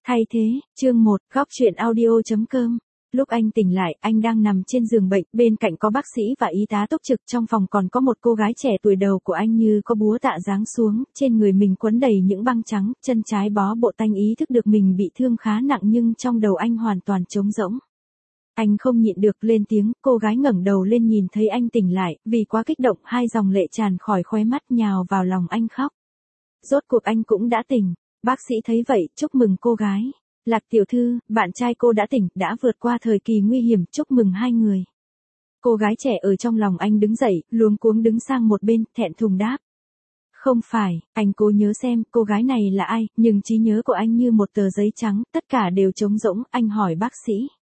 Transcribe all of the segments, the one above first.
Thay thế, chương 1, góc truyện audio.com. Lúc anh tỉnh lại, anh đang nằm trên giường bệnh, bên cạnh có bác sĩ và y tá túc trực, trong phòng còn có một cô gái trẻ tuổi. Đầu của anh như có búa tạ giáng xuống, trên người mình quấn đầy những băng trắng, chân trái bó bộ tanh, ý thức được mình bị thương khá nặng nhưng trong đầu anh hoàn toàn trống rỗng. Anh không nhịn được lên tiếng, cô gái ngẩng đầu lên nhìn thấy anh tỉnh lại, vì quá kích động, hai dòng lệ tràn khỏi khóe mắt nhào vào lòng anh khóc. Rốt cuộc anh cũng đã tỉnh. Bác sĩ thấy vậy, chúc mừng cô gái. Lạc tiểu thư, bạn trai cô đã tỉnh, đã vượt qua thời kỳ nguy hiểm, chúc mừng hai người. Cô gái trẻ ở trong lòng anh đứng dậy, luống cuống đứng sang một bên, thẹn thùng đáp. Không phải, anh cố nhớ xem cô gái này là ai, nhưng trí nhớ của anh như một tờ giấy trắng, tất cả đều trống rỗng. Anh hỏi bác sĩ.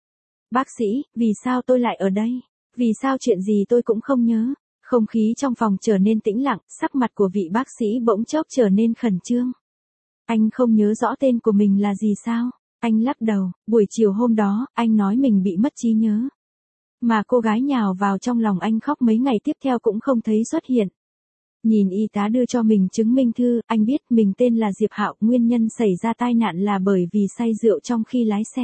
Bác sĩ, vì sao tôi lại ở đây? Vì sao chuyện gì tôi cũng không nhớ? Không khí trong phòng trở nên tĩnh lặng, sắc mặt của vị bác sĩ bỗng chốc trở nên khẩn trương. Anh không nhớ rõ tên của mình là gì sao? Anh lắc đầu, buổi chiều hôm đó, anh nói mình bị mất trí nhớ. Mà cô gái nhào vào trong lòng anh khóc mấy ngày tiếp theo cũng không thấy xuất hiện. Nhìn y tá đưa cho mình chứng minh thư, anh biết mình tên là Diệp Hạo, nguyên nhân xảy ra tai nạn là bởi vì say rượu trong khi lái xe.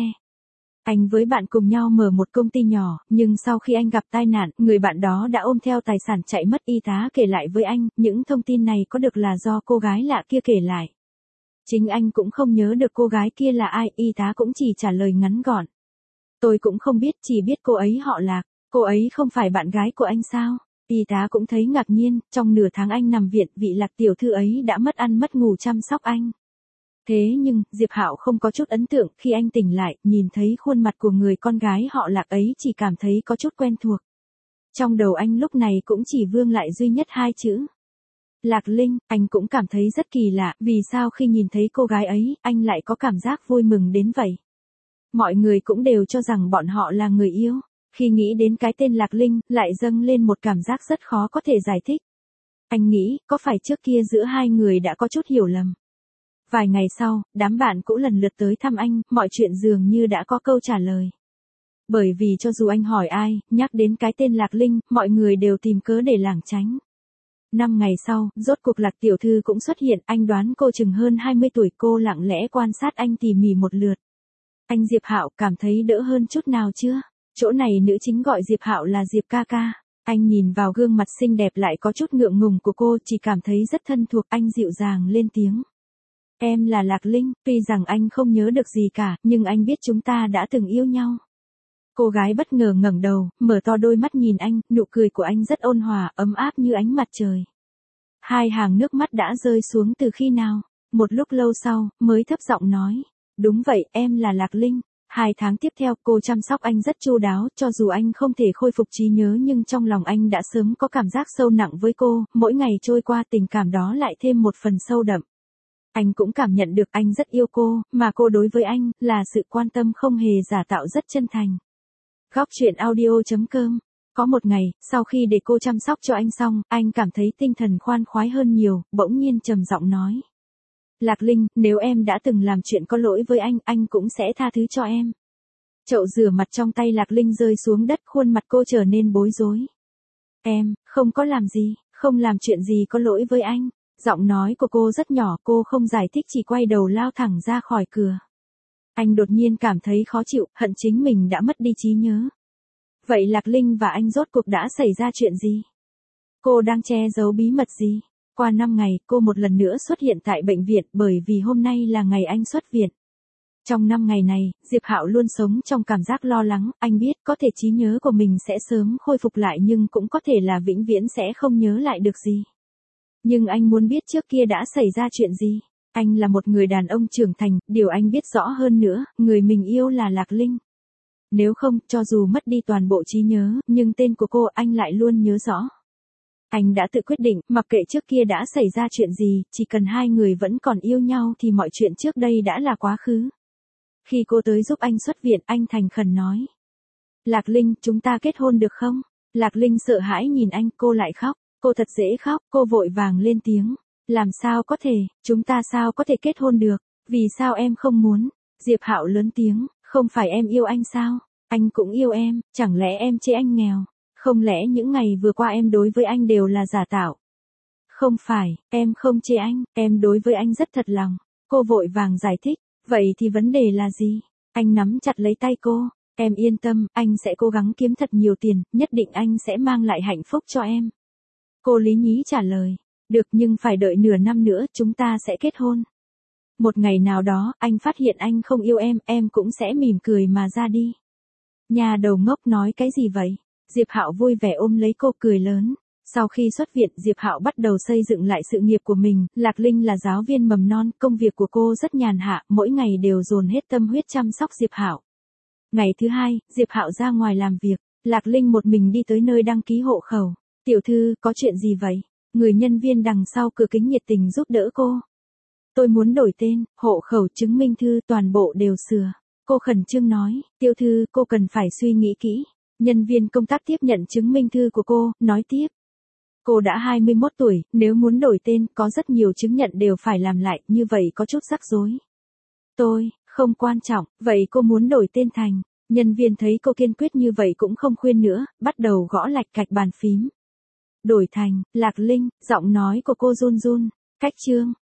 Anh với bạn cùng nhau mở một công ty nhỏ, nhưng sau khi anh gặp tai nạn, người bạn đó đã ôm theo tài sản chạy mất. Y tá kể lại với anh, những thông tin này có được là do cô gái lạ kia kể lại. Chính anh cũng không nhớ được cô gái kia là ai, y tá cũng chỉ trả lời ngắn gọn. Tôi cũng không biết, chỉ biết cô ấy họ Lạc, cô ấy không phải bạn gái của anh sao? Y tá cũng thấy ngạc nhiên, trong nửa tháng anh nằm viện, vị Lạc tiểu thư ấy đã mất ăn mất ngủ chăm sóc anh. Thế nhưng, Diệp Hạo không có chút ấn tượng, khi anh tỉnh lại, nhìn thấy khuôn mặt của người con gái họ Lạc ấy chỉ cảm thấy có chút quen thuộc. Trong đầu anh lúc này cũng chỉ vương lại duy nhất hai chữ. Lạc Linh. Anh cũng cảm thấy rất kỳ lạ, vì sao khi nhìn thấy cô gái ấy, anh lại có cảm giác vui mừng đến vậy. Mọi người cũng đều cho rằng bọn họ là người yêu. Khi nghĩ đến cái tên Lạc Linh, lại dâng lên một cảm giác rất khó có thể giải thích. Anh nghĩ, có phải trước kia giữa hai người đã có chút hiểu lầm. Vài ngày sau, đám bạn cũng lần lượt tới thăm anh, mọi chuyện dường như đã có câu trả lời. Bởi vì cho dù anh hỏi ai, nhắc đến cái tên Lạc Linh, mọi người đều tìm cớ để lảng tránh. 5 ngày sau, rốt cuộc Lạc tiểu thư cũng xuất hiện, anh đoán cô chừng hơn 20 tuổi, cô lặng lẽ quan sát anh tỉ mỉ một lượt. Anh Diệp Hạo, cảm thấy đỡ hơn chút nào chưa? Chỗ này nữ chính gọi Diệp Hạo là Diệp ca ca. Anh nhìn vào gương mặt xinh đẹp lại có chút ngượng ngùng của cô, chỉ cảm thấy rất thân thuộc. Anh dịu dàng lên tiếng. Em là Lạc Linh, tuy rằng anh không nhớ được gì cả, nhưng anh biết chúng ta đã từng yêu nhau. Cô gái bất ngờ ngẩng đầu, mở to đôi mắt nhìn anh, nụ cười của anh rất ôn hòa, ấm áp như ánh mặt trời. Hai hàng nước mắt đã rơi xuống từ khi nào? Một lúc lâu sau, mới thấp giọng nói. Đúng vậy, em là Lạc Linh. 2 tháng tiếp theo, cô chăm sóc anh rất chu đáo, cho dù anh không thể khôi phục trí nhớ nhưng trong lòng anh đã sớm có cảm giác sâu nặng với cô, mỗi ngày trôi qua tình cảm đó lại thêm một phần sâu đậm. Anh cũng cảm nhận được anh rất yêu cô, mà cô đối với anh, là sự quan tâm không hề giả tạo, rất chân thành. Góc truyện audio.com. Có một ngày, sau khi để cô chăm sóc cho anh xong, anh cảm thấy tinh thần khoan khoái hơn nhiều, bỗng nhiên trầm giọng nói. Lạc Linh, nếu em đã từng làm chuyện có lỗi với anh cũng sẽ tha thứ cho em. Chậu rửa mặt trong tay Lạc Linh rơi xuống đất, khuôn mặt cô trở nên bối rối. Em, không có làm gì, không làm chuyện gì có lỗi với anh. Giọng nói của cô rất nhỏ, cô không giải thích, chỉ quay đầu lao thẳng ra khỏi cửa. Anh đột nhiên cảm thấy khó chịu, hận chính mình đã mất đi trí nhớ. Vậy Lạc Linh và anh rốt cuộc đã xảy ra chuyện gì? Cô đang che giấu bí mật gì? Qua 5 ngày, cô một lần nữa xuất hiện tại bệnh viện, bởi vì hôm nay là ngày anh xuất viện. Trong 5 ngày này, Diệp Hạo luôn sống trong cảm giác lo lắng, anh biết có thể trí nhớ của mình sẽ sớm khôi phục lại nhưng cũng có thể là vĩnh viễn sẽ không nhớ lại được gì. Nhưng anh muốn biết trước kia đã xảy ra chuyện gì. Anh là một người đàn ông trưởng thành, điều anh biết rõ hơn nữa, người mình yêu là Lạc Linh. Nếu không, cho dù mất đi toàn bộ trí nhớ, nhưng tên của cô anh lại luôn nhớ rõ. Anh đã tự quyết định, mặc kệ trước kia đã xảy ra chuyện gì, chỉ cần hai người vẫn còn yêu nhau thì mọi chuyện trước đây đã là quá khứ. Khi cô tới giúp anh xuất viện, anh thành khẩn nói. Lạc Linh, chúng ta kết hôn được không? Lạc Linh sợ hãi nhìn anh, cô lại khóc. Cô thật dễ khóc, cô vội vàng lên tiếng. Làm sao có thể, chúng ta sao có thể kết hôn được? Vì sao em không muốn? Diệp Hạo lớn tiếng, không phải em yêu anh sao? Anh cũng yêu em, chẳng lẽ em chê anh nghèo? Không lẽ những ngày vừa qua em đối với anh đều là giả tạo? Không phải, em không chê anh, em đối với anh rất thật lòng. Cô vội vàng giải thích, Vậy thì vấn đề là gì? Anh nắm chặt lấy tay cô. Em yên tâm, anh sẽ cố gắng kiếm thật nhiều tiền, nhất định anh sẽ mang lại hạnh phúc cho em. Cô lý nhí trả lời. Được, nhưng phải đợi nửa năm nữa chúng ta sẽ kết hôn. Một ngày nào đó, anh phát hiện anh không yêu em cũng sẽ mỉm cười mà ra đi. Nhà đầu ngốc nói cái gì vậy? Diệp Hạo vui vẻ ôm lấy cô cười lớn. Sau khi xuất viện, Diệp Hạo bắt đầu xây dựng lại sự nghiệp của mình. Lạc Linh là giáo viên mầm non, công việc của cô rất nhàn hạ, mỗi ngày đều dồn hết tâm huyết chăm sóc Diệp Hạo. Ngày thứ hai, Diệp Hạo ra ngoài làm việc, Lạc Linh một mình đi tới nơi đăng ký hộ khẩu. Tiểu thư, có chuyện gì vậy? Người nhân viên đằng sau cửa kính nhiệt tình giúp đỡ cô. Tôi muốn đổi tên, hộ khẩu, chứng minh thư, toàn bộ đều sửa. Cô khẩn trương nói, tiểu thư, cô cần phải suy nghĩ kỹ. Nhân viên công tác tiếp nhận chứng minh thư của cô, nói tiếp. Cô đã 21 tuổi, nếu muốn đổi tên, có rất nhiều chứng nhận đều phải làm lại, như vậy có chút rắc rối. Tôi, không quan trọng, vậy cô muốn đổi tên thành. Nhân viên thấy cô kiên quyết như vậy cũng không khuyên nữa, bắt đầu gõ lạch cạch bàn phím. Đổi thành, Lạc Linh, giọng nói của cô run run. Cách chương.